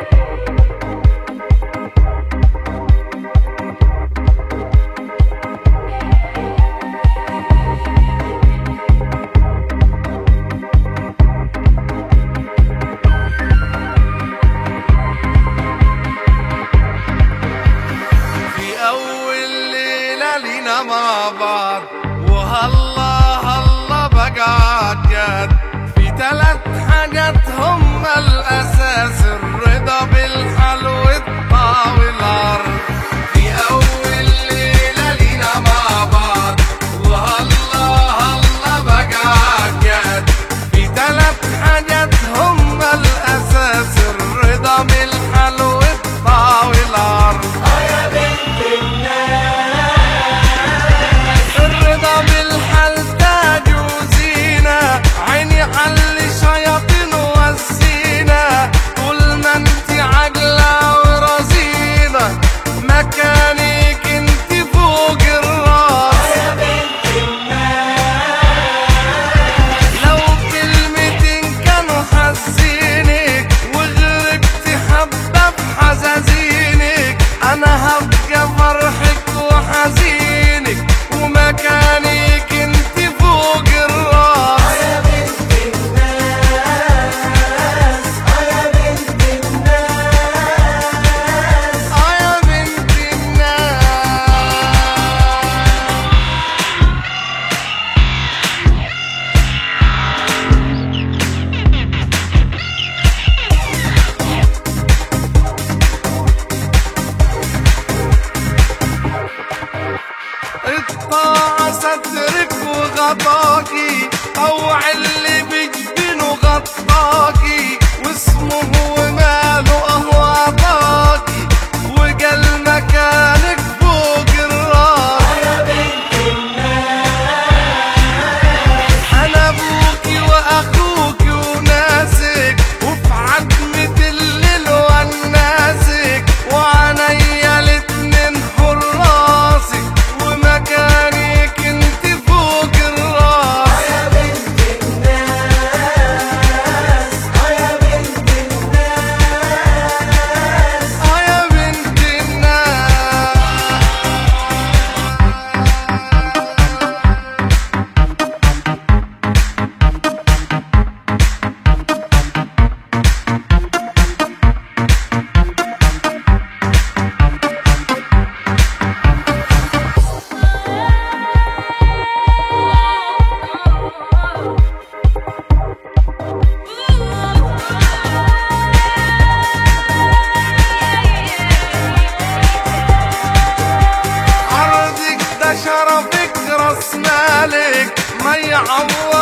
لينا مع بعض وهالله هالله بقى جد في 3 حاجات هم الأساس: الرضا بالحال والطاعة والعرض. في أول ليلة لينا مع بعض وهالله هالله بقى جد في 3 حاجات هم الأساس: الرضا بالحال والطاعة والعرض. علي شياطين وسينا طول ما انت عجلة ورزينة، مكانك انت فوق الراس يا بنت الناس. لو كلمتين كانوا حزينك وغرقت حبة بحزازينك، انا هبقى فرحك وحزينك ومكانك انت فوق الراس. الطاعة سترك وغطاكي، طوع اللي بجبينه غطاكي، واسمه وماله اهو عطاكي، وقال مكانك فوق الراس يا بنت الناس. انا ابوكي واخوكي وناسك، وفي عتمة الليل وناسك، وعنيا الاتنين حراسك، ومكانك انت فوق الراس يا بنت الناس. يا بنت الناس. يا بنت شرفك راس مالك ما يعوض